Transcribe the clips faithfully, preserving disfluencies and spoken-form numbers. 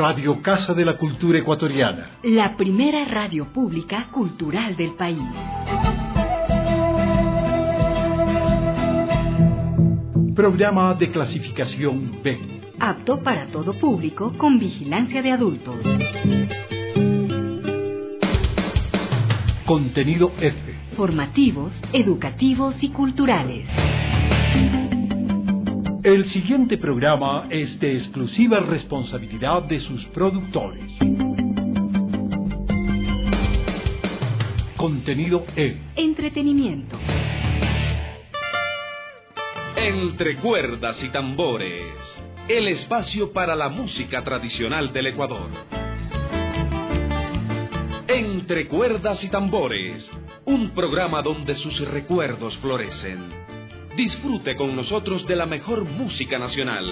Radio Casa de la Cultura Ecuatoriana. La primera radio pública cultural del país. Programa de clasificación B. Apto para todo público con vigilancia de adultos. Contenido F. Formativos, educativos y culturales. El siguiente programa es de exclusiva responsabilidad de sus productores. Contenido E. Entretenimiento. Entre cuerdas y tambores, el espacio para la música tradicional del Ecuador. Entre cuerdas y tambores, un programa donde sus recuerdos florecen. Disfrute con nosotros de la mejor música nacional.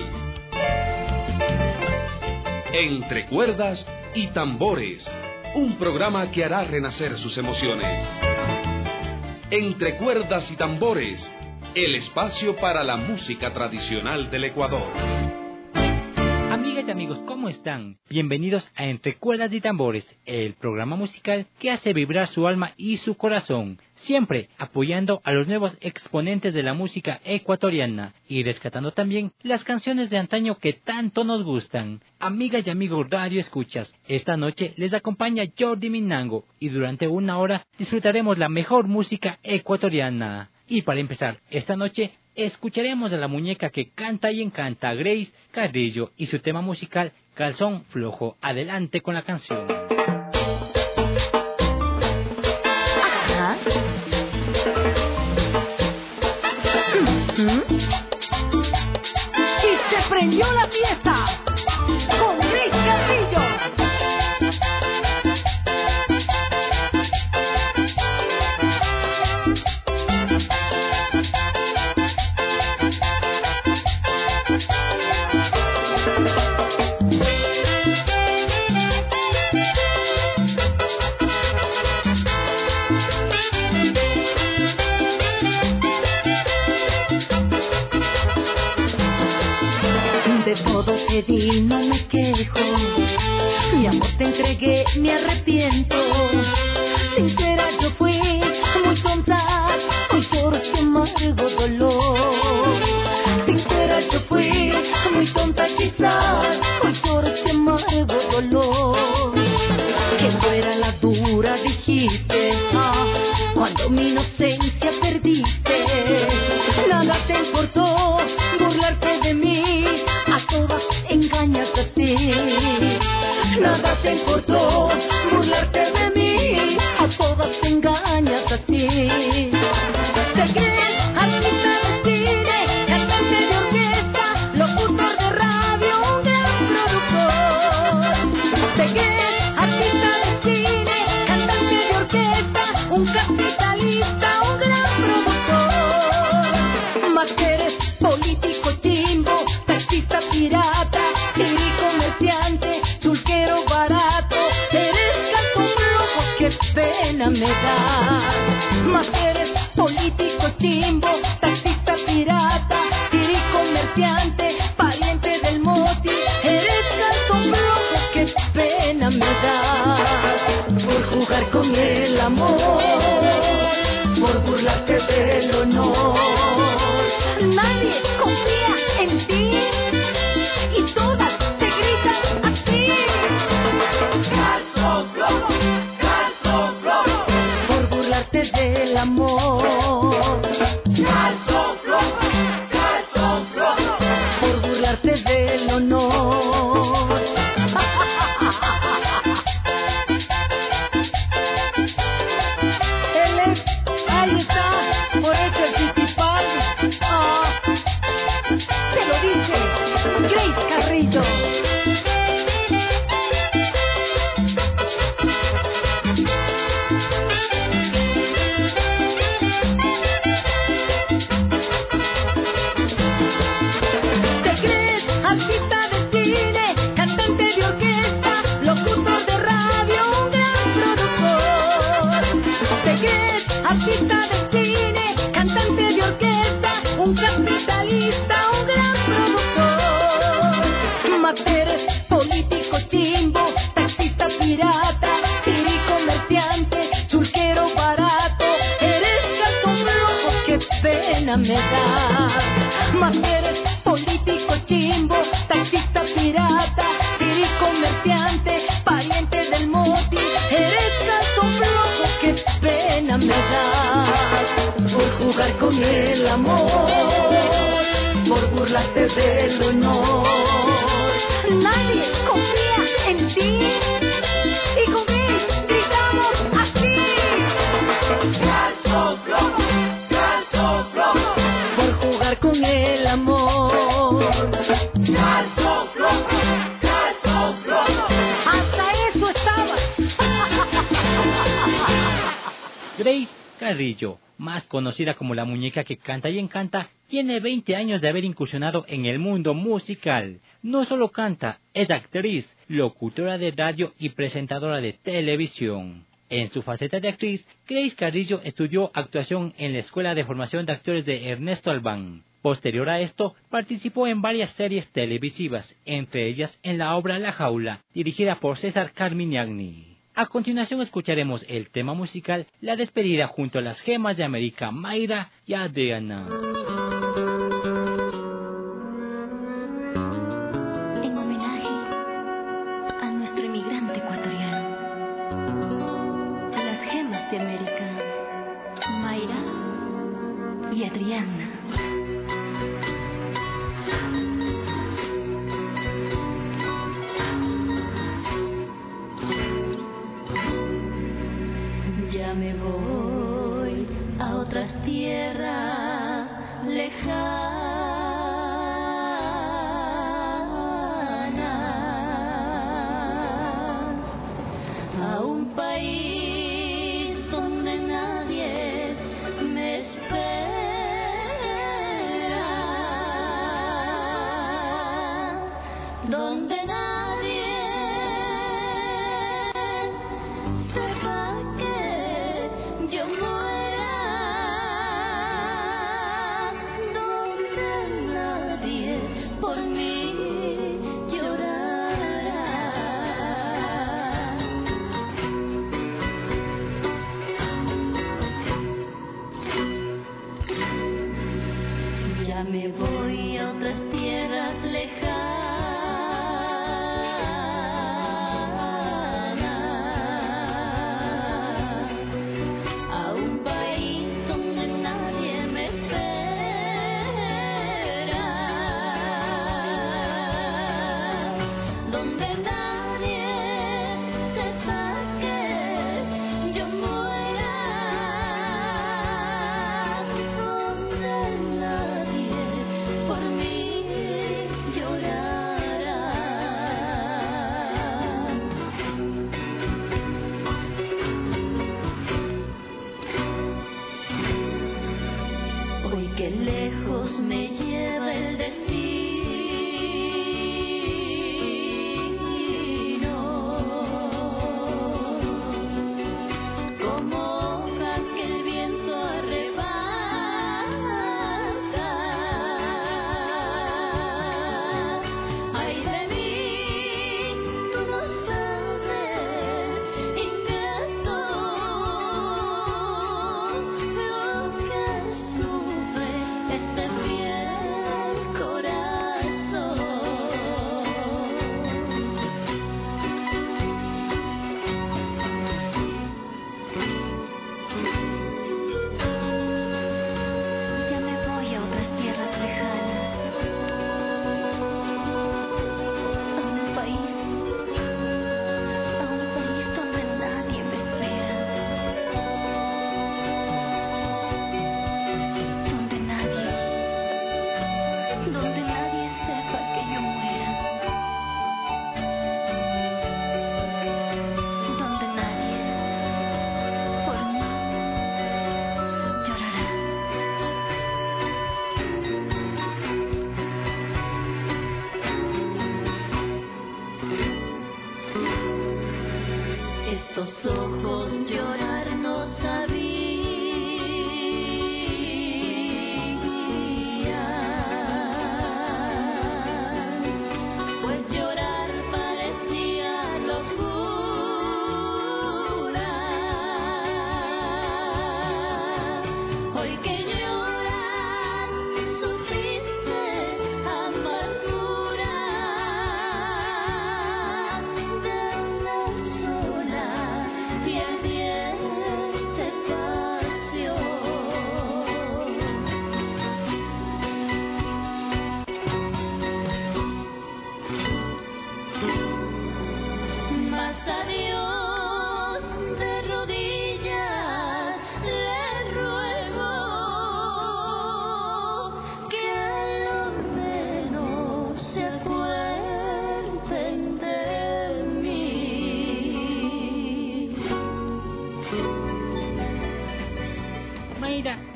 Entre cuerdas y tambores, un programa que hará renacer sus emociones. Entre cuerdas y tambores, el espacio para la música tradicional del Ecuador. Amigas y amigos, ¿cómo están? Bienvenidos a Entre Cuerdas y Tambores, el programa musical que hace vibrar su alma y su corazón, siempre apoyando a los nuevos exponentes de la música ecuatoriana y rescatando también las canciones de antaño que tanto nos gustan. Amigas y amigos Radio Escuchas, esta noche les acompaña Jordi Minango y durante una hora disfrutaremos la mejor música ecuatoriana. Y para empezar, esta noche escucharemos a la muñeca que canta y encanta, Grace Carrillo, y su tema musical Calzón Flojo. Adelante con la canción. Ajá. ¿Mm? Y se prendió la fiesta con Grace Carrillo. De todo te di, no me quejo. Mi amor te entregué, me arrepiento. Sincera yo fui, muy tonta, hoy por este amargo dolor. Sincera yo fui, muy tonta quizás, hoy por este amargo dolor. Que fuera la dura dijiste, ah, cuando mi inocencia perdiste. Nada te importó burlarte de mí, a todas engañas así. Nada te importó burlarte de mí, a todas engañas así. Te crees artista de cine, cantante de orquesta, locutor de radio, un gran productor. Te crees artista de cine, cantante de orquesta, un capitalista, un gran productor. Más que eres político chimbo, taxista pirata, chiri comerciante, chulquero barato, eres calzón flojo, qué pena me das. Más que eres político chimbo, taxista pirata, chiri comerciante, pariente del moti, eres calzón flojo, qué pena me das. Por jugar con el amor, por burlarte del honor. Nadie confía en ti y todas te gritan así. Calzón flojo, calzón flojo, por burlarte del amor. Calzón flojo, calzón flojo, por burlarte del honor. Él es, ahí está, por eso el principal. Ah, te lo dice Grace Carrillo. Te crees artista de cine, cantante de orquesta, locutor de radio, un gran productor. Te crees artista de cine, cantante de orquesta, un capitalista, un gran productor. Más eres me das. Más que eres político chimbo, taxista pirata, siris comerciante, pariente del moti, eres tanto flojo que pena me das. Por jugar con el amor, por burlarte del honor. Nadie confía en ti. Y con él gritamos así. Calzo flojo, calzo flojo. Por jugar con el amor. Calzo flojo, calzo flojo. Hasta eso estaba. Grace Carrillo, más conocida como la muñeca que canta y encanta, tiene veinte años de haber incursionado en el mundo musical. No solo canta, es actriz, locutora de radio y presentadora de televisión. En su faceta de actriz, Grace Carrillo estudió actuación en la Escuela de Formación de Actores de Ernesto Albán. Posterior a esto, participó en varias series televisivas, entre ellas en la obra La Jaula, dirigida por César Carmignani. A continuación escucharemos el tema musical La Despedida junto a las Gemas de América, Mayra y Adriana. En homenaje a nuestro emigrante ecuatoriano, las Gemas de América, Mayra y Adriana. Ya me voy a otras tierras lejanas, a un país donde nadie me espera, donde nadie sepa que yo muera, donde nadie por mí llorará. Ya me voy a otras tierras lejanas,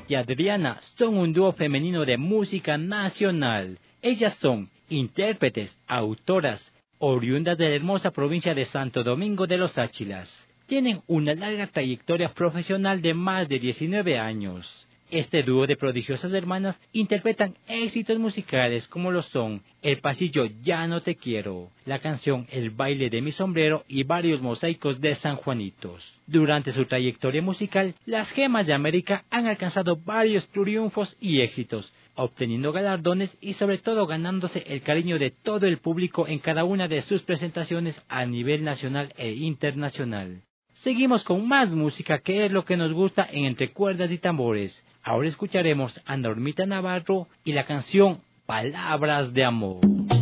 y Adriana son un dúo femenino de música nacional. Ellas son intérpretes, autoras, oriundas de la hermosa provincia de Santo Domingo de los Áchilas. Tienen una larga trayectoria profesional de más de diecinueve años. Este dúo de prodigiosas hermanas interpretan éxitos musicales como lo son El pasillo Ya no te quiero, la canción El baile de mi sombrero y varios mosaicos de San Juanitos. Durante su trayectoria musical, las Gemas de América han alcanzado varios triunfos y éxitos, obteniendo galardones y sobre todo ganándose el cariño de todo el público en cada una de sus presentaciones a nivel nacional e internacional. Seguimos con más música, que es lo que nos gusta en Entre Cuerdas y Tambores. Ahora escucharemos a Normita Navarro y la canción Palabras de Amor.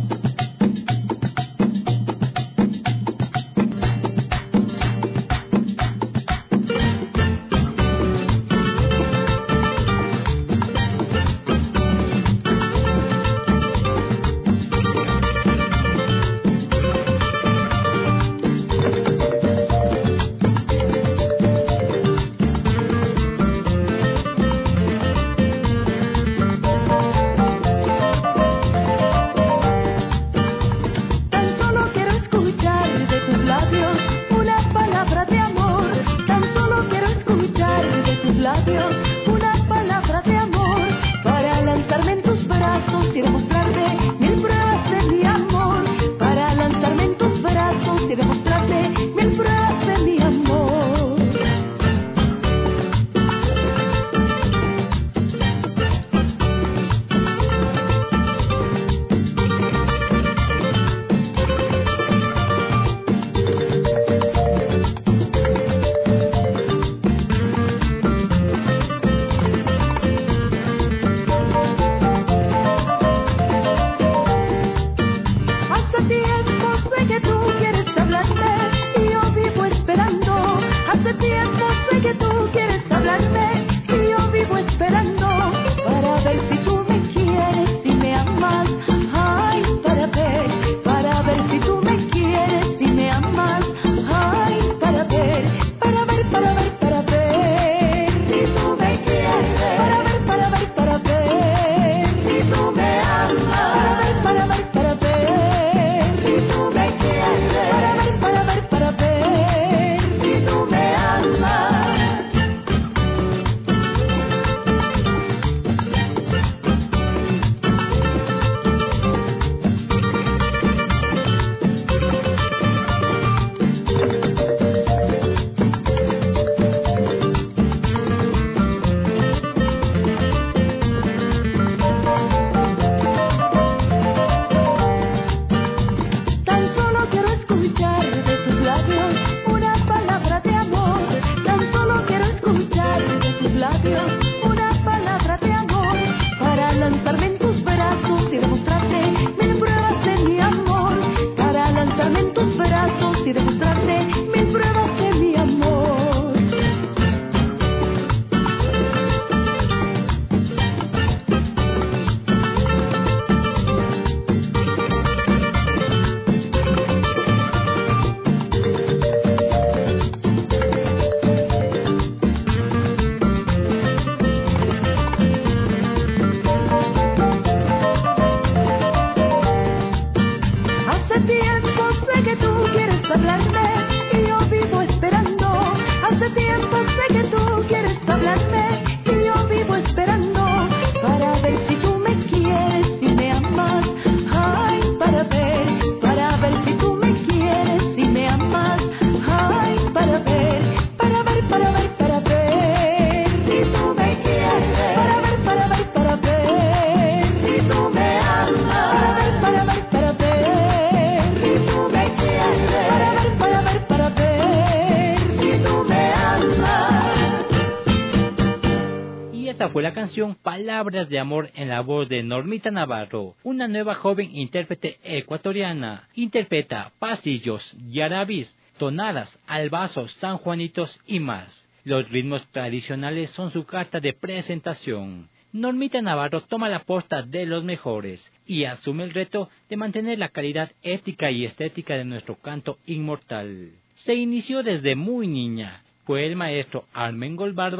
Fue la canción Palabras de Amor en la voz de Normita Navarro, una nueva joven intérprete ecuatoriana. Interpreta pasillos, yarabís, tonadas, albazos, sanjuanitos y más. Los ritmos tradicionales son su carta de presentación. Normita Navarro toma la posta de los mejores y asume el reto de mantener la calidad ética y estética de nuestro canto inmortal. Se inició desde muy niña. Fue el maestro Armengol Barba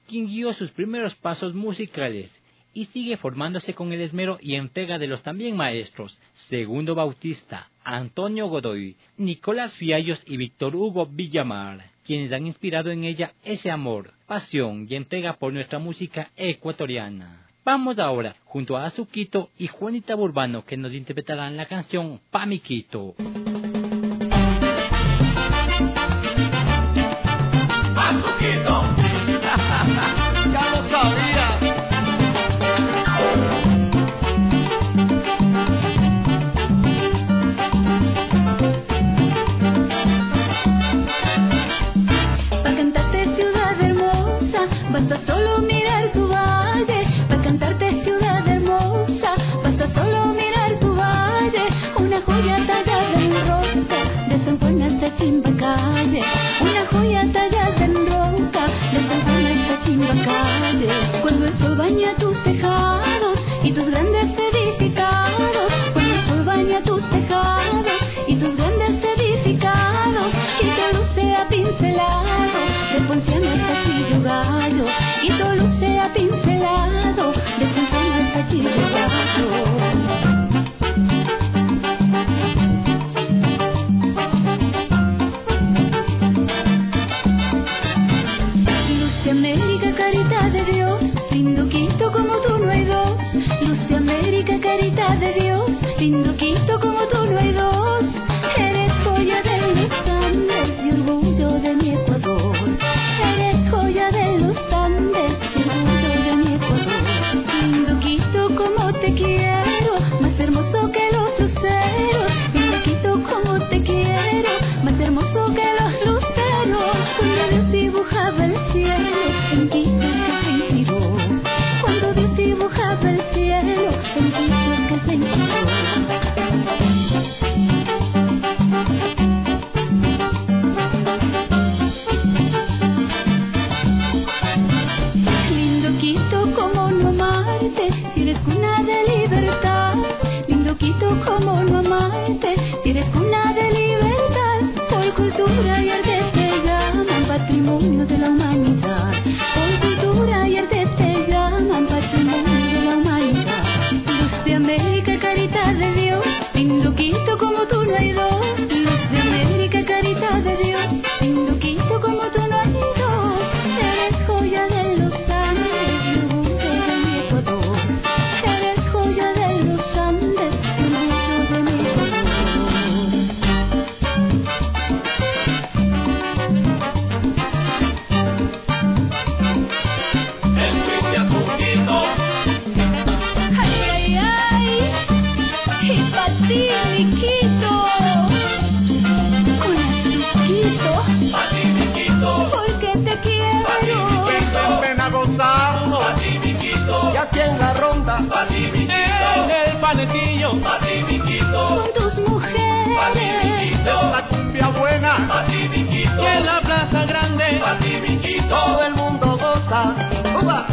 quien guió sus primeros pasos musicales y sigue formándose con el esmero y entrega de los también maestros Segundo Bautista, Antonio Godoy, Nicolás Fiallos y Víctor Hugo Villamar, quienes han inspirado en ella ese amor, pasión y entrega por nuestra música ecuatoriana. Vamos ahora junto a Azuquito y Juanita Burbano, que nos interpretarán la canción Pa' mi Quito. Azuquito, ya lo sabía. Basta solo mirar tu valle, para cantarte ciudad hermosa. Basta solo mirar tu valle, una joya tallada en roca, de San Juan hasta Chimbacalle. Una joya tallada en roca, de San Juan hasta Chimbacalle. Cuando el sol baña tus tejados y tus grandes edificados, cuando el sol baña tus tejados y tus grandes edificados, y tu luz sea pincelado de Ponciano hasta Chillo Gallo, y tu luz sea pincelado de Ponciano hasta Chillo Gallo. Luz de América, carita de Dios, lindo Quito como tú no hay dos. Luz de América, carita de Dios, lindo Quito como tú no hay dos. Eres joya de los Andes y orgullo de mi Ecuador. Eres joya de los Andes y orgullo de mi Ecuador. Lindo Quito como te quiero, más hermoso que los luceros. Lindo Quito como te quiero, más hermoso que los luceros. Cuando Dios dibujaba el cielo, en Quito es que se inspiró. Cuando Dios dibujaba el cielo, en Quito es que se inspiró. Si eres cuna de libertad, lindo Quito, como no amarte. Si eres cuna de libertad, por cultura y arte te llaman patrimonio de la humanidad. Por cultura y arte te llaman patrimonio de la humanidad. Luz de América, carita de Dios, lindo Quito como tú no hay dos. Luz de América, carita de Dios, lindo Quito como tú no hay dos. Eres joya de los Andes y orgullo de mi Ecuador. Eres joya de los Andes y orgullo de mi Ecuador. El triste Azuquito. Ay, ay, ay, y pa' ti, mi Quito. Con Azuquito, Pa' ti, mi Quito. porque te quiero. Pa' ti, mi Quito. Ven a gozarlo, Pa' ti, mi Quito. y aquí en la ronda, Pa' ti, mi Quito. en el panecillo, Pa' ti, mi Quito. Con tus Pa' ti, mi mujeres, Quito. la cumbia buena, Pa' ti, mi Quito. y en la plaza grande, Pa' ti, mi Quito. todo el mundo goza. ¡Uva!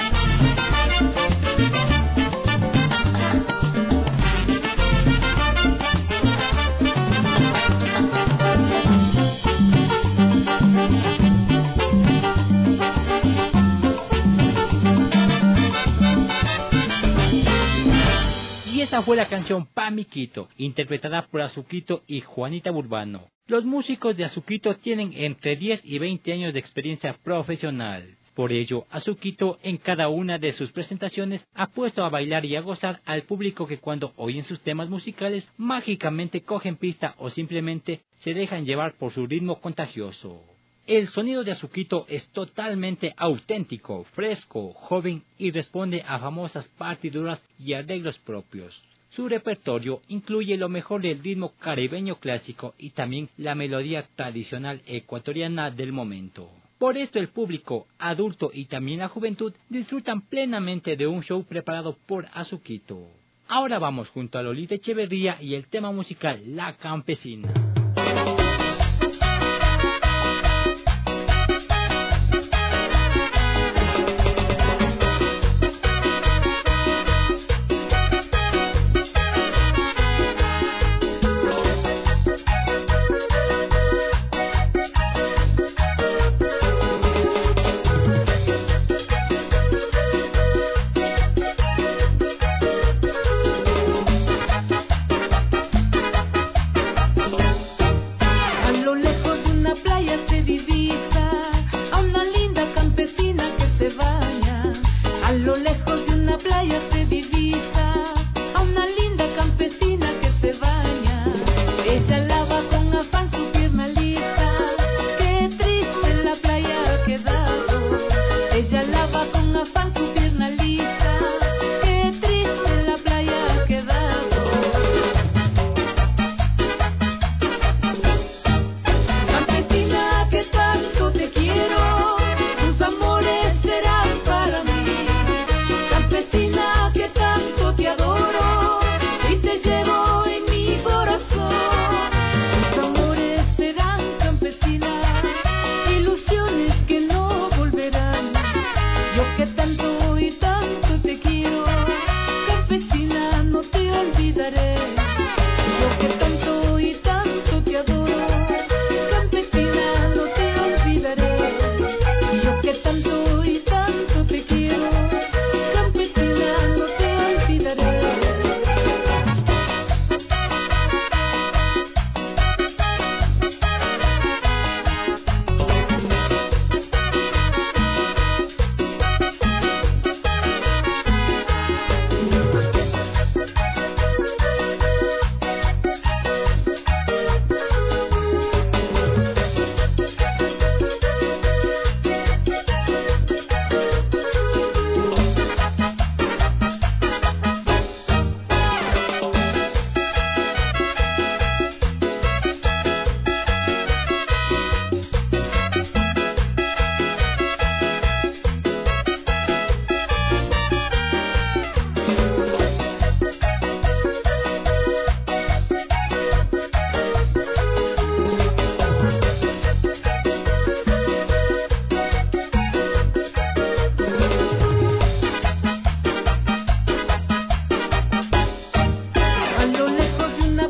Y esa fue la canción Pa' mi Quito, interpretada por Azuquito y Juanita Burbano. Los músicos de Azuquito tienen entre diez y veinte años de experiencia profesional. Por ello, Azuquito en cada una de sus presentaciones ha puesto a bailar y a gozar al público que cuando oyen sus temas musicales mágicamente cogen pista o simplemente se dejan llevar por su ritmo contagioso. El sonido de Azuquito es totalmente auténtico, fresco, joven y responde a famosas partituras y arreglos propios. Su repertorio incluye lo mejor del ritmo caribeño clásico y también la melodía tradicional ecuatoriana del momento. Por esto el público, adulto y también la juventud disfrutan plenamente de un show preparado por Azuquito. Ahora vamos junto a Lolita Echeverría y el tema musical La Campesina.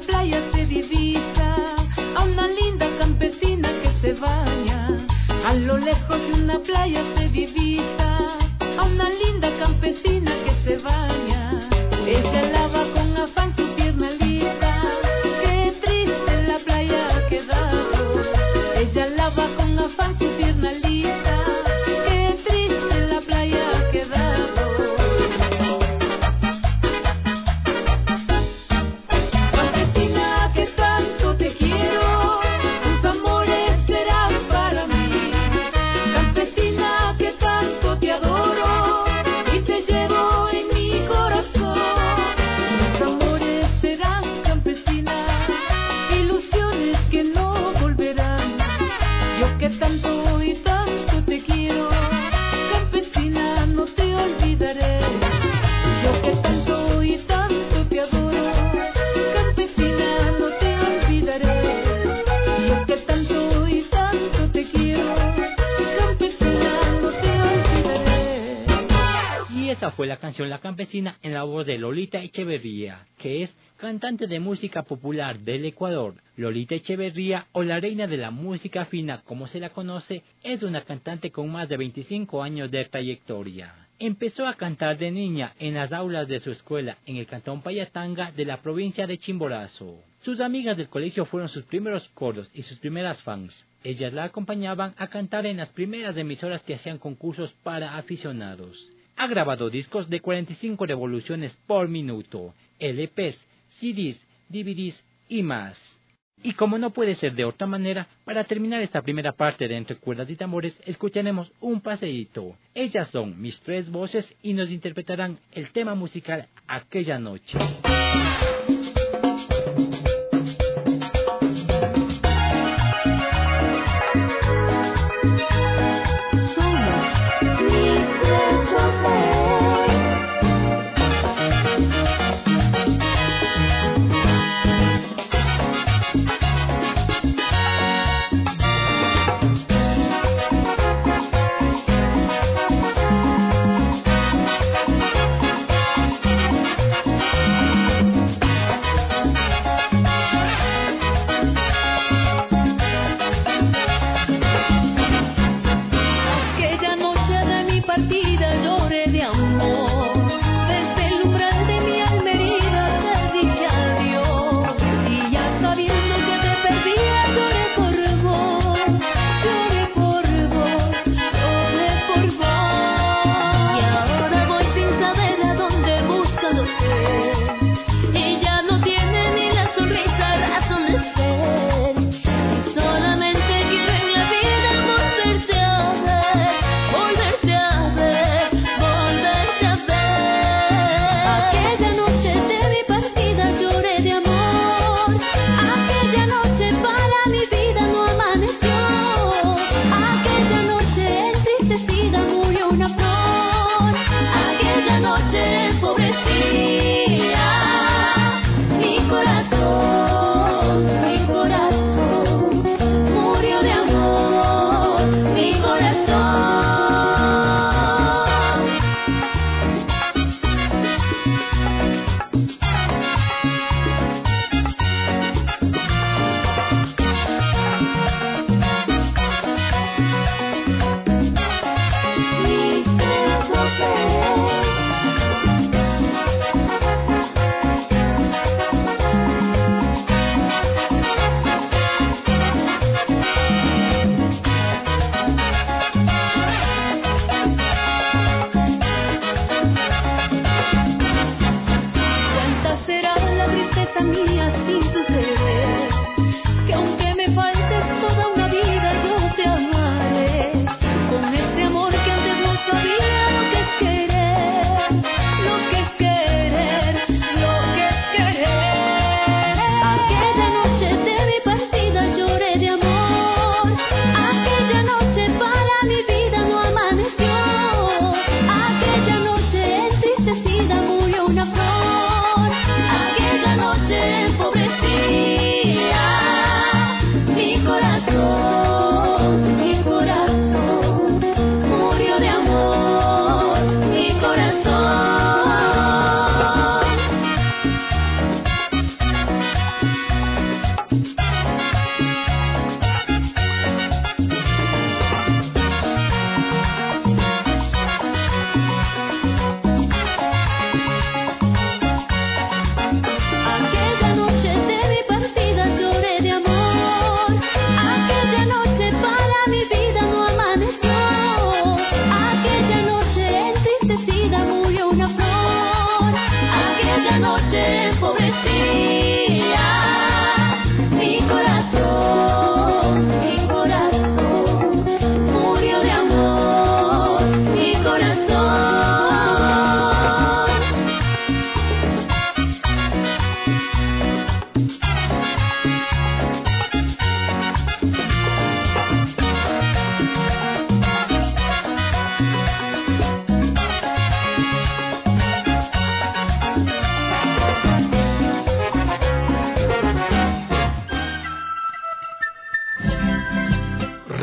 playa se divisa a una linda campesina que se baña. A lo lejos de una playa se divisa a una linda campesina que se baña. Ella lava con afán su pierna lisa, qué triste la playa ha quedado. Ella lava con afán su pierna lisa, qué triste la playa ha quedado. Campesina que tanto te quiero, tus amores serán para mí. Campesina que tanto te adoro y te llevo en mi corazón. Tus amores serán, campesina, ilusiones que no volverán. Yo que tanto y tanto te quiero, campesina, no te olvidaré. Yo que tanto y tanto te adoro, campesina, no te olvidaré. Yo que tanto y tanto te quiero, campesina, no te olvidaré. Y esa fue la canción La Campesina en la voz de Lolita Echeverría, que es cantante de música popular del Ecuador. Lolita Echeverría, o la reina de la música fina como se la conoce, es una cantante con más de veinticinco años de trayectoria. Empezó a cantar de niña en las aulas de su escuela en el cantón Payatanga de la provincia de Chimborazo. Sus amigas del colegio fueron sus primeros coros y sus primeras fans. Ellas la acompañaban a cantar en las primeras emisoras que hacían concursos para aficionados. Ha grabado discos de cuarenta y cinco revoluciones por minuto, L Pes, C Ds, D V Ds y más. Y como no puede ser de otra manera, para terminar esta primera parte de Entre Cuerdas y Tambores, escucharemos un paseíto. Ellas son Mis Tres Voces y nos interpretarán el tema musical Aquella Noche. Pobre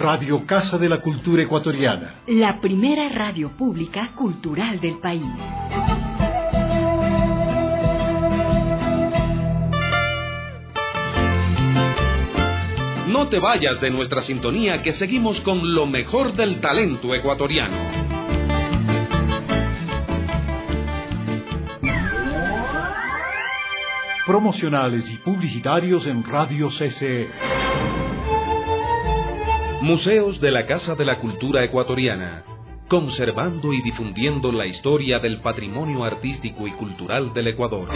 Radio Casa de la Cultura Ecuatoriana. La primera radio pública cultural del país. No te vayas de nuestra sintonía, que seguimos con lo mejor del talento ecuatoriano. Promocionales y publicitarios en Radio C C E. Museos de la Casa de la Cultura Ecuatoriana, conservando y difundiendo la historia del patrimonio artístico y cultural del Ecuador.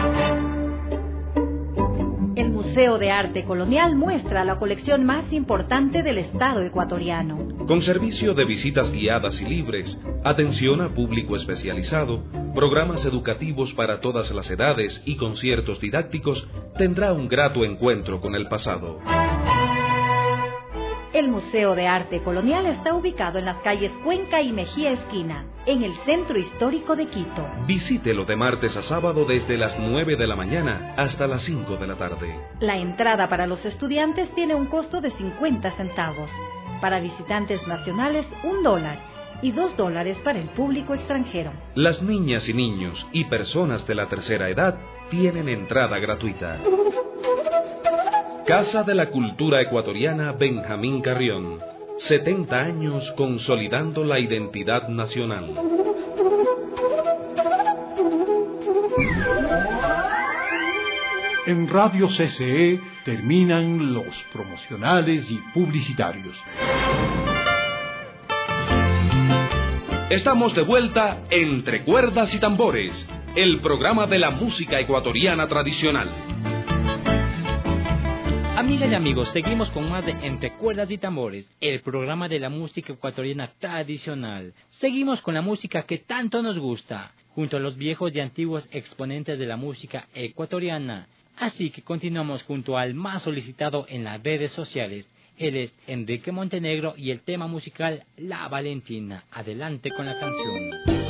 El Museo de Arte Colonial muestra la colección más importante del Estado ecuatoriano. Con servicio de visitas guiadas y libres, atención a público especializado, programas educativos para todas las edades y conciertos didácticos, tendrá un grato encuentro con el pasado. El Museo de Arte Colonial está ubicado en las calles Cuenca y Mejía Esquina, en el centro histórico de Quito. Visítelo de martes a sábado desde las nueve de la mañana hasta las cinco de la tarde. La entrada para los estudiantes tiene un costo de cincuenta centavos. Para visitantes nacionales, un dólar. Y dos dólares para el público extranjero. Las niñas y niños y personas de la tercera edad tienen entrada gratuita. Casa de la Cultura Ecuatoriana Benjamín Carrión. setenta años consolidando la identidad nacional. En Radio C C E terminan los promocionales y publicitarios. Estamos de vuelta entre cuerdas y tambores, el programa de la música ecuatoriana tradicional. Amigas y amigos, seguimos con más de Entre Cuerdas y Tambores, el programa de la música ecuatoriana tradicional. Seguimos con la música que tanto nos gusta, junto a los viejos y antiguos exponentes de la música ecuatoriana. Así que continuamos junto al más solicitado en las redes sociales. Él es Enrique Montenegro y el tema musical La Valentina. Adelante con la canción.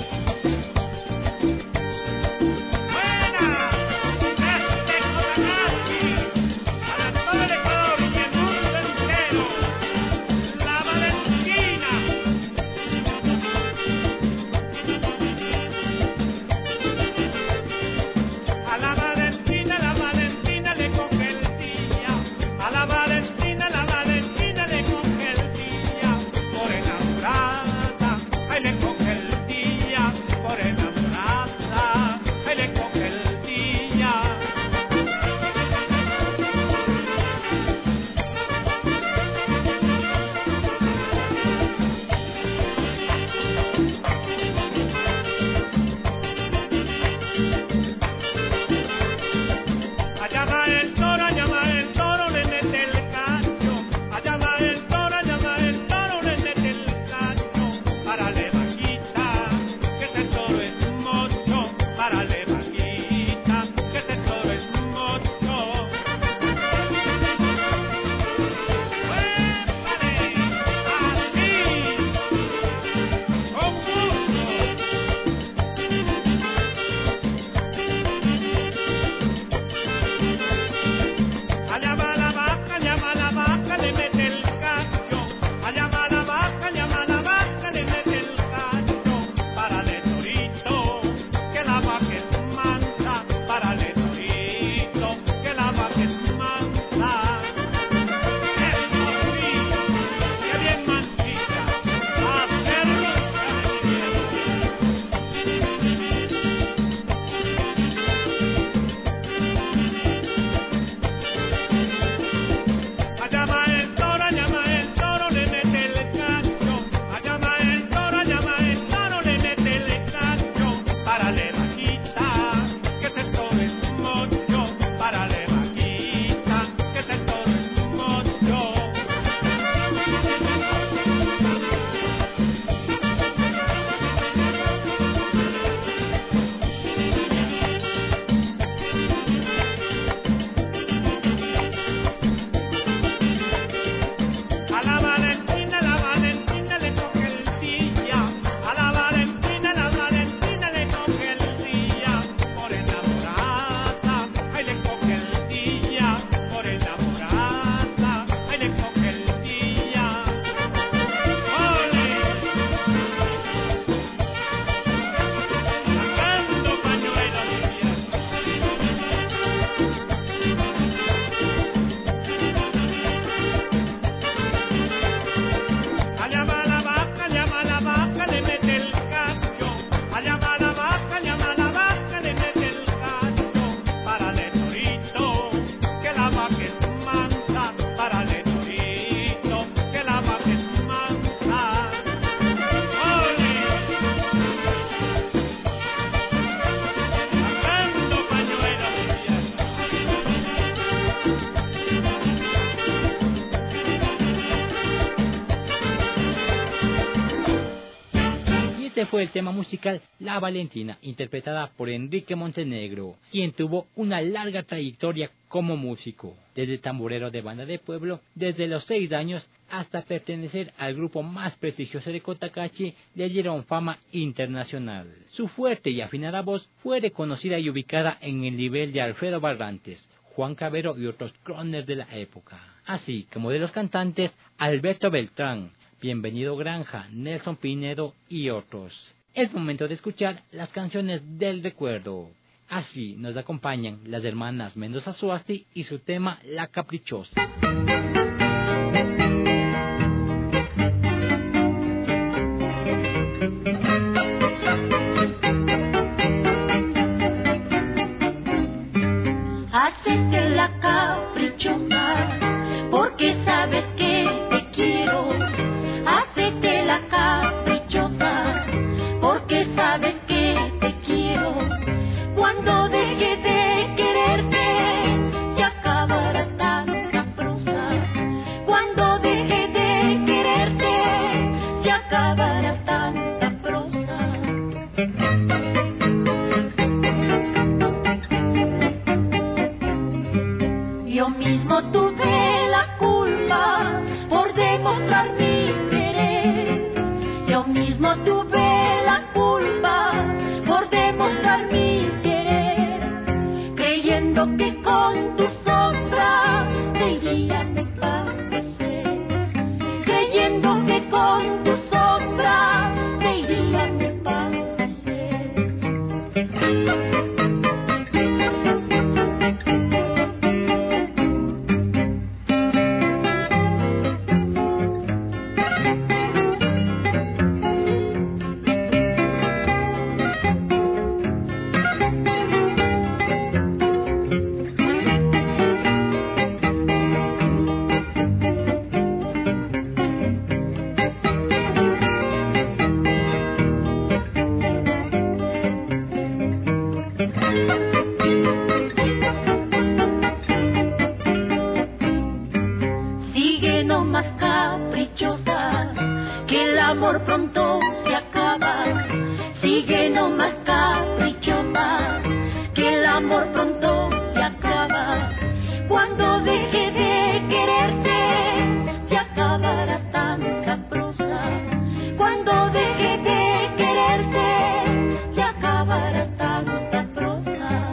este fue el tema musical La Valentina, interpretada por Enrique Montenegro, quien tuvo una larga trayectoria como músico, desde tamborero de banda de pueblo, desde los seis años hasta pertenecer al grupo más prestigioso de Cotacachi, le dieron fama internacional. Su fuerte y afinada voz fue reconocida y ubicada en el nivel de Alfredo Barrantes, Juan Cabero y otros crooners de la época, así como de los cantantes Alberto Beltrán, Bienvenido Granja, Nelson Pinedo y otros. Es momento de escuchar las canciones del recuerdo. Así nos acompañan las hermanas Mendoza Suasti y su tema La Caprichosa. Hacete la caprichosa, porque sabes que te quiero. Hacete la caprichosa, porque sabes que te quiero. Cuando deje de quererte, se acabará tanta prosa. Cuando deje de quererte, se acabará tanta prosa. Yo mismo tuve la culpa por demostrar mi querer. Yo mismo tuve la culpa por demostrar mi querer, creyendo que con tu sombra te iría a padecer, creyendo que con tu sombra te iría a padecer. Sigue nomás caprichosa, que el amor pronto se acaba. Sigue nomás caprichosa, que el amor pronto se acaba. Cuando deje de quererte, se acabará tanta prosa. Cuando deje de quererte, se acabará tanta prosa.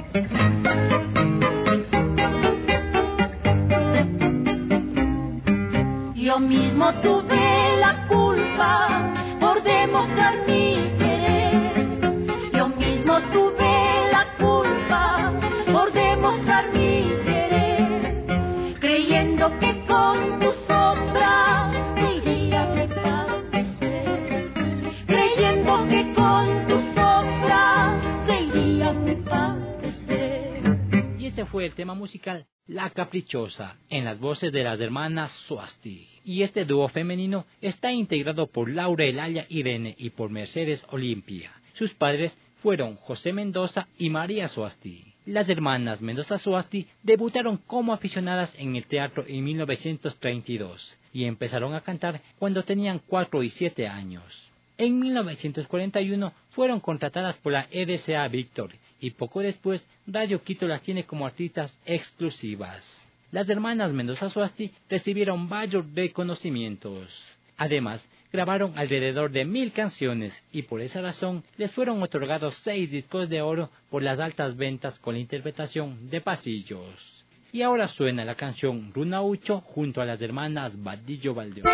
Yo mismo tuve la culpa por demostrar mi querer. Yo mismo tuve la culpa por demostrar mi querer, creyendo que con tu sombra te iría a padecer, creyendo que con tu sombra te iría a padecer. Y ese fue el tema musical La Caprichosa, en las voces de las hermanas Suasti. Y este dúo femenino está integrado por Laura Elaya Irene y por Mercedes Olimpia. Sus padres fueron José Mendoza y María Suasti. Las hermanas Mendoza Suasti debutaron como aficionadas en el teatro en mil novecientos treinta y dos y empezaron a cantar cuando tenían cuatro y siete años. En mil novecientos cuarenta y uno fueron contratadas por la R C A Víctor y poco después Radio Quito las tiene como artistas exclusivas. Las hermanas Mendoza Suasti recibieron varios reconocimientos. Además, grabaron alrededor de mil canciones y por esa razón les fueron otorgados seis discos de oro por las altas ventas con la interpretación de Pasillos. Y ahora suena la canción Runaucho junto a las hermanas Vadillo Valdeón.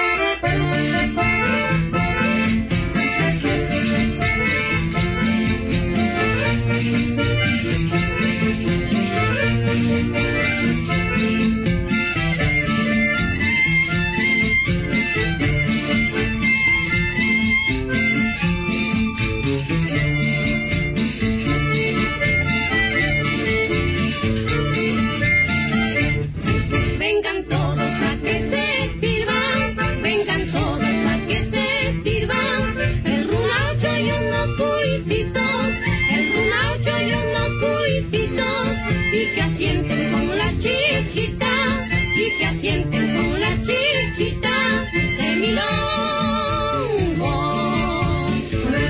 Vengan todos a que se sirvan, vengan todos a que se sirvan, el runaucho y unos puricitos, el runaucho y unos puricitos, y que asienten con la chichita, y que asienten con la chichita de milongo.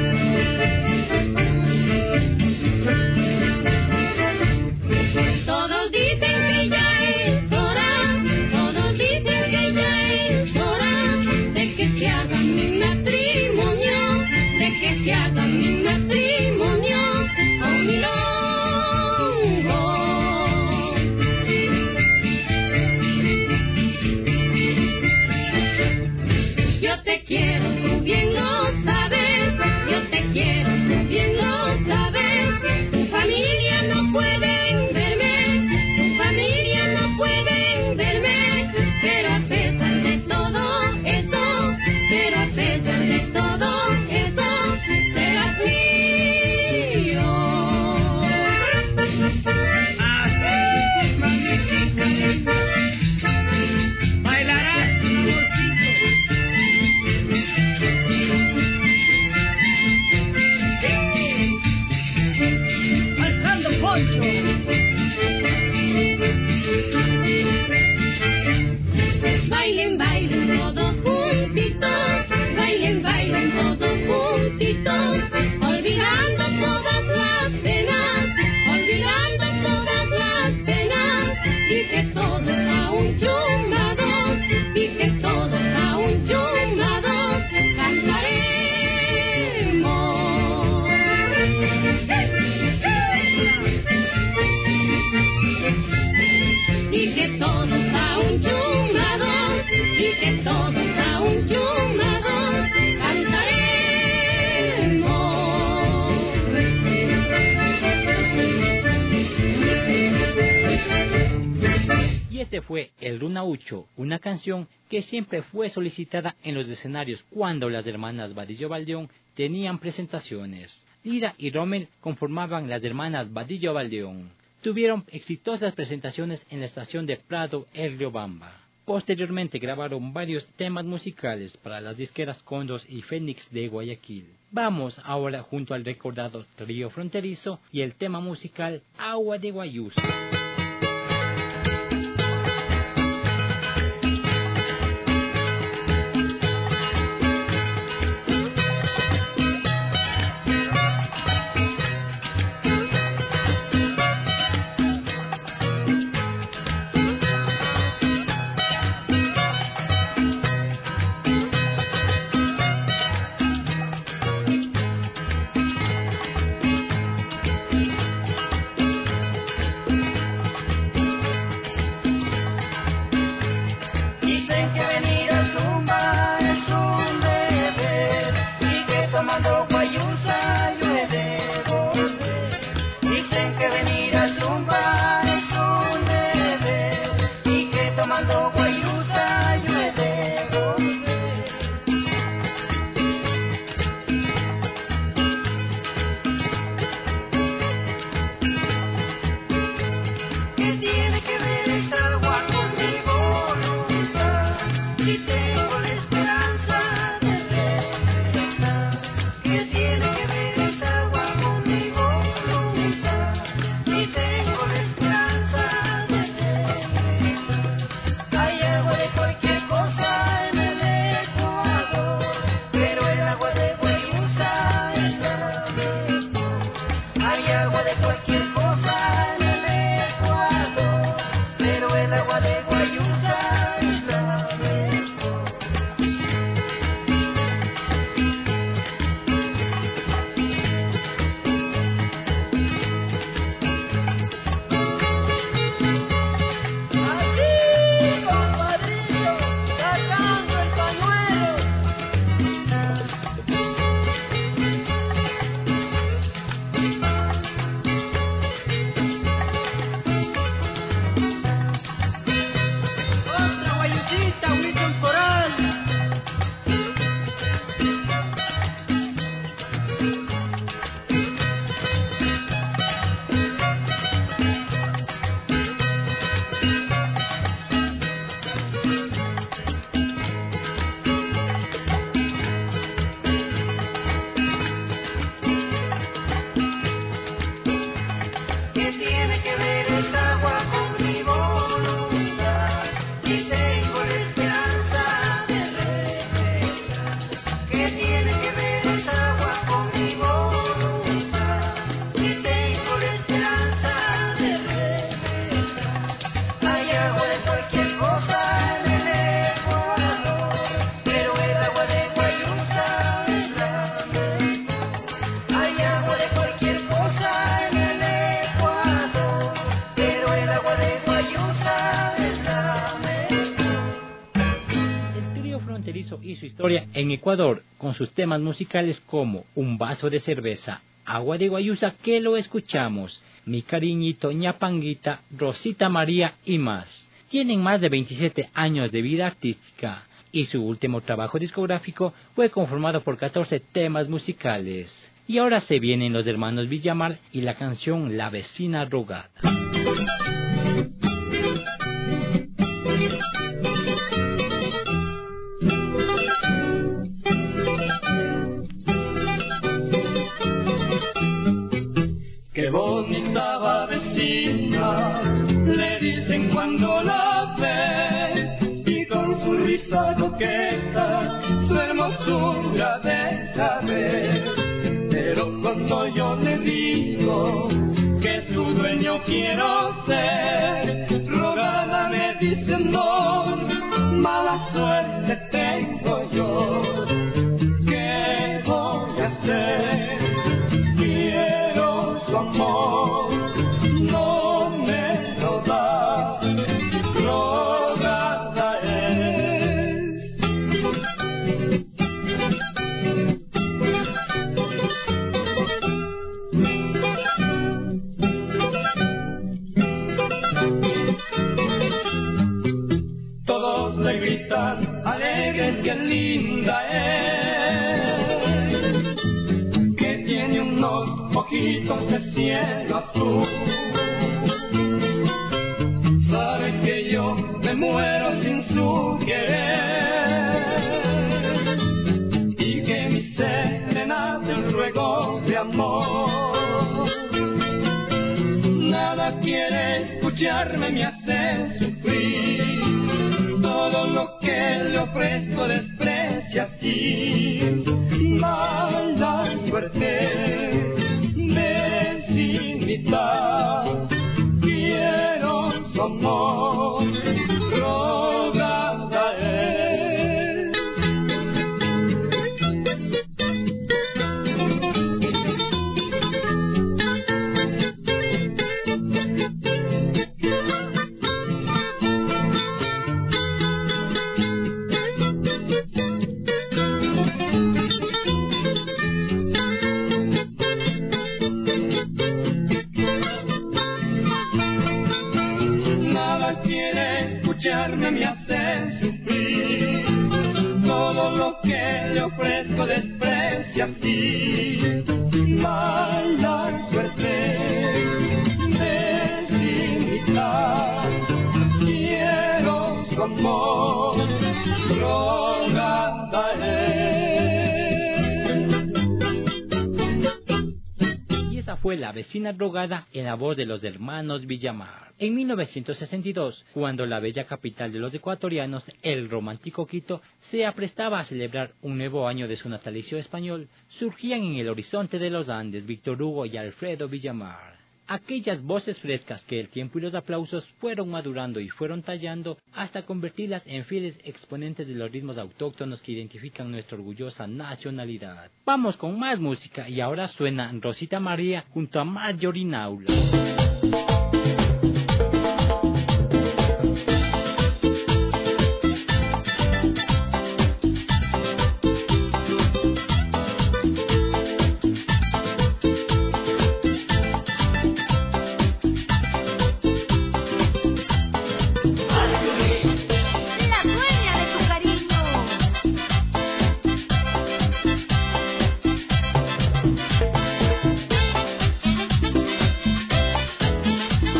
quiero, tú bien lo sabes. Yo te quiero, tú bien lo sabes. Tu familia no pueden verme, tu familia no pueden verme, pero a pesar de todo eso, pero a pesar de todo eso, serás mío. Así, magnífica. Bailarás alzando poncho. Bailen, bailen todos juntitos, bailen, bailen todos juntitos, olvidando todas las penas, olvidando todas las penas, y que todos aún chumados, y que todos aún chumados cantaremos. Y que todos aún chumados, y que todos aún chumados cantaremos. Y este fue El Runaucho, una canción que siempre fue solicitada en los escenarios cuando las hermanas Vadillo Valdeón tenían presentaciones. Lira y Rommel conformaban las hermanas Vadillo Valdeón. Tuvieron exitosas presentaciones en la estación de Prado El Riobamba. Posteriormente grabaron varios temas musicales para las disqueras Condos y Fénix de Guayaquil. Vamos ahora junto al recordado Trío Fronterizo y el tema musical Agua de Guayusa. talento y su historia en Ecuador, con sus temas musicales como Un vaso de cerveza, Agua de Guayusa, que lo escuchamos, Mi cariñito, Ñapanguita, Rosita María y más. Tienen más de veintisiete años de vida artística y su último trabajo discográfico fue conformado por catorce temas musicales. Y ahora se vienen los hermanos Villamar y la canción La vecina rogada. Qué bonita va vecina, le dicen cuando la ve, y con su risa coqueta, su hermosura deja ver. Pero cuando yo le digo que su dueño quiero ser, rogada me dicen no, mala suerte tengo yo. ¿Qué voy a hacer? Quiero su amor, no me lo da, rogada es. Todos le gritan alegres que linda es, que tiene unos ojitos de cielo azul. Sabes que yo me muero sin su querer, y que mi serenata un ruego de amor. Nada quiere escucharme, me hace sufrir. Todo lo que le ofrezco desprecia así. Mala suerte, vecinita, quiero su amor, rogada es. Me hace sufrir, todo lo que le ofrezco desprecia así. Mala suerte, vecinita, quiero su amor, rogada es. Y esa fue La vecina rogada en la voz de los hermanos Villamar. En mil novecientos sesenta y dos, cuando la bella capital de los ecuatorianos, el romántico Quito, se aprestaba a celebrar un nuevo año de su natalicio español, surgían en el horizonte de los Andes Víctor Hugo y Alfredo Villamar. Aquellas voces frescas que el tiempo y los aplausos fueron madurando y fueron tallando hasta convertirlas en fieles exponentes de los ritmos autóctonos que identifican nuestra orgullosa nacionalidad. Vamos con más música y ahora suena Rosita María junto a Marjorie Naula. La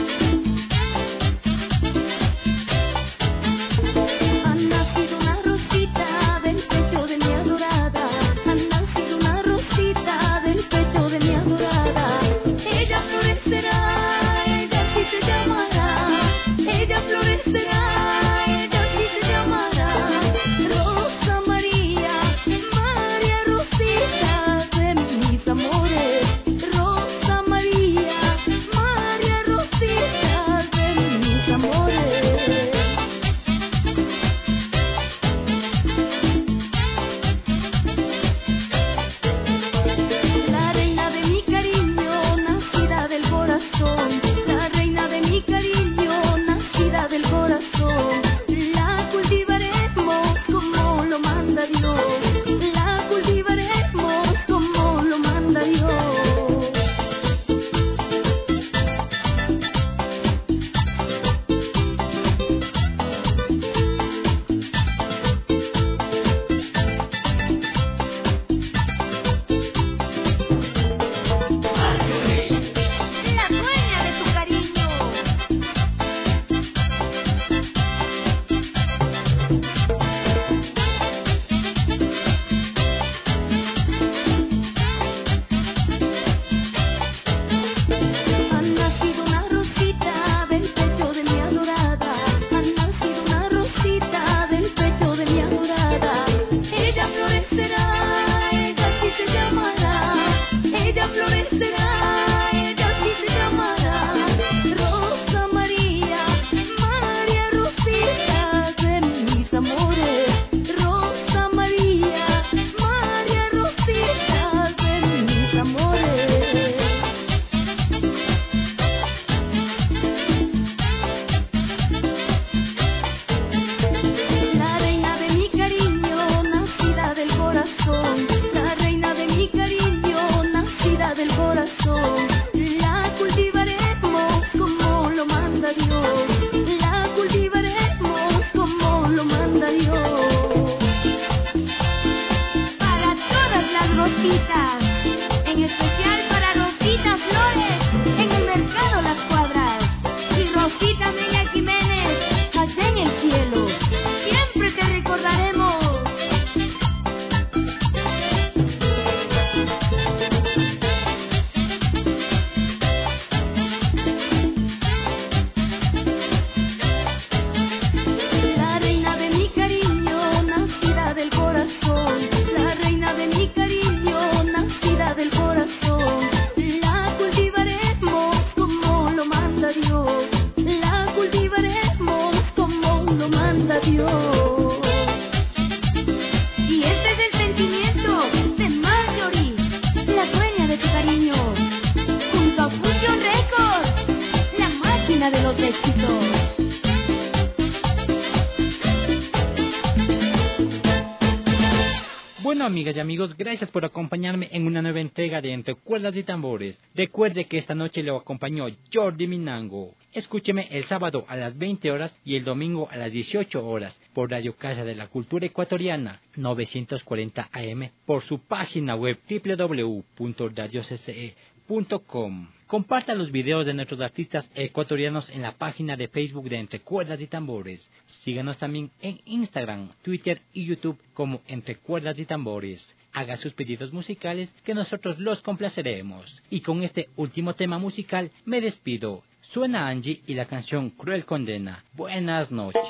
amigas y amigos, gracias por acompañarme en una nueva entrega de Entre Cuerdas y Tambores. Recuerde que esta noche lo acompañó Jordi Minango. Escúcheme el sábado a las veinte horas y el domingo a las dieciocho horas por Radio Casa de la Cultura Ecuatoriana novecientos cuarenta A M por su página web doble u doble u doble u punto radio c c e punto com. Comparta los videos de nuestros artistas ecuatorianos en la página de Facebook de Entre Cuerdas y Tambores. Síganos también en Instagram, Twitter y YouTube como Entre Cuerdas y Tambores. Haga sus pedidos musicales que nosotros los complaceremos. Y con este último tema musical me despido. Suena Angie y la canción Cruel Condena. Buenas noches.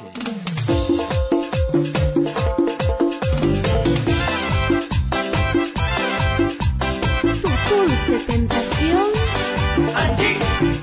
Tu dulce tentación. Angie.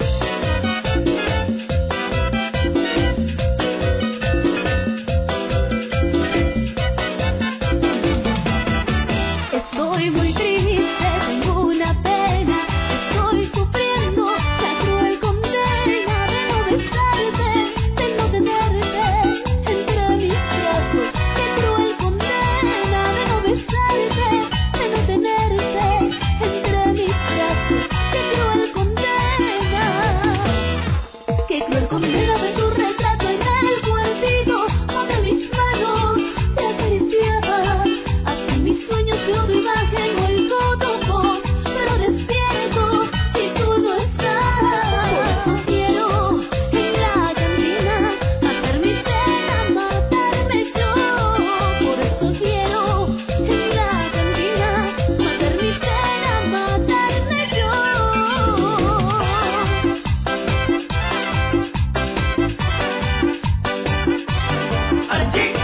Estoy muy triste, tengo una pena, estoy sufriendo la cruel condena de no besarte, de no tenerte entre mis brazos. Qué cruel condena de no besarte, de no tenerte entre mis brazos. Qué cruel condena, qué cruel condena de tu retrato en el cuartito donde mis manos te acariciaban. Hasta mis sueños veo tu imagen, hoy todo voz, pero despierto y tú no estás. Por eso quiero en la cantina matar mi pena, matarme yo. Por eso quiero en la cantina matar mi pena, matarme yo. Angie.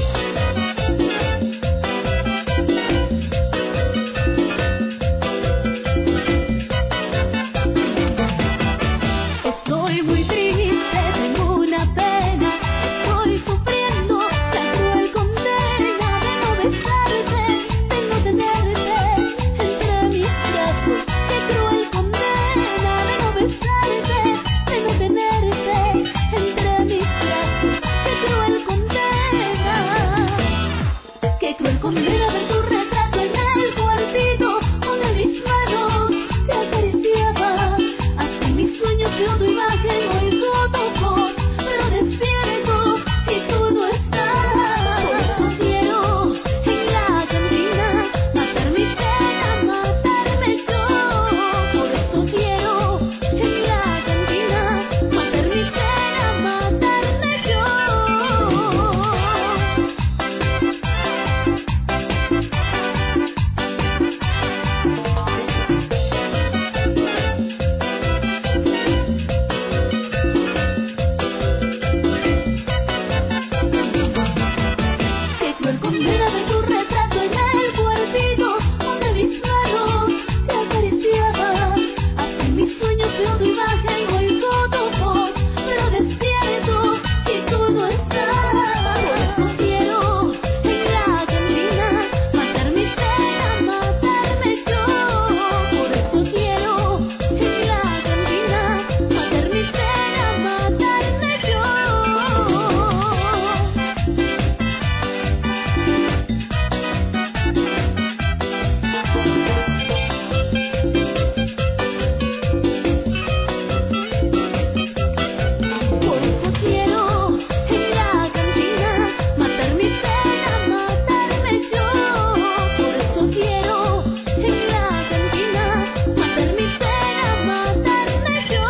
Estoy muy triste, tengo una pena, estoy sufriendo la cruel condena de no besarte, de no tenerte entre mis brazos. Qué cruel condena de no besarte, de no tenerte entre mis brazos. Qué cruel condena, qué cruel condena de tu retrato en el cuartito donde mis manos te acariciaban. Hasta en mis sueños veo tu imagen, oigo tu voz, pero despierto y tú no estás. Por eso quiero en la cantina matar mi pena, matarme yo. Por eso quiero en la cantina matar mi pena, matarme yo. Qué cruel condena de tu retrato en el cuartito donde mis manos te acariciaban. Hasta en mis sueños veo tu imagen, oigo tu voz, pero despierto y tú no estás. Por eso quiero en la cantina matar mi pena, matarme yo. Por eso quiero en la cantina matar mi pena, matarme yo. Por eso quiero en la cantina matar mi pena, matarme yo. Por eso quiero en la cantina matar mi pena, matarme yo.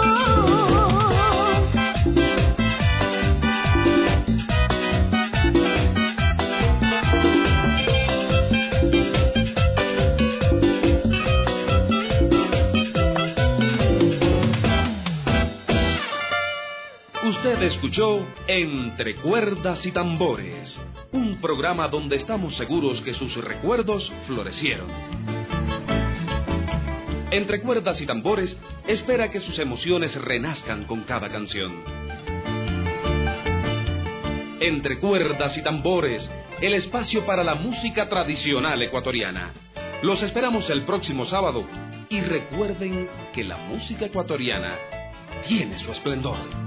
Usted escuchó Entre Cuerdas y Tambores, un programa donde estamos seguros que sus recuerdos florecieron. Entre Cuerdas y Tambores espera que sus emociones renazcan con cada canción. Entre Cuerdas y Tambores, el espacio para la música tradicional ecuatoriana. Los esperamos el próximo sábado y recuerden que la música ecuatoriana tiene su esplendor.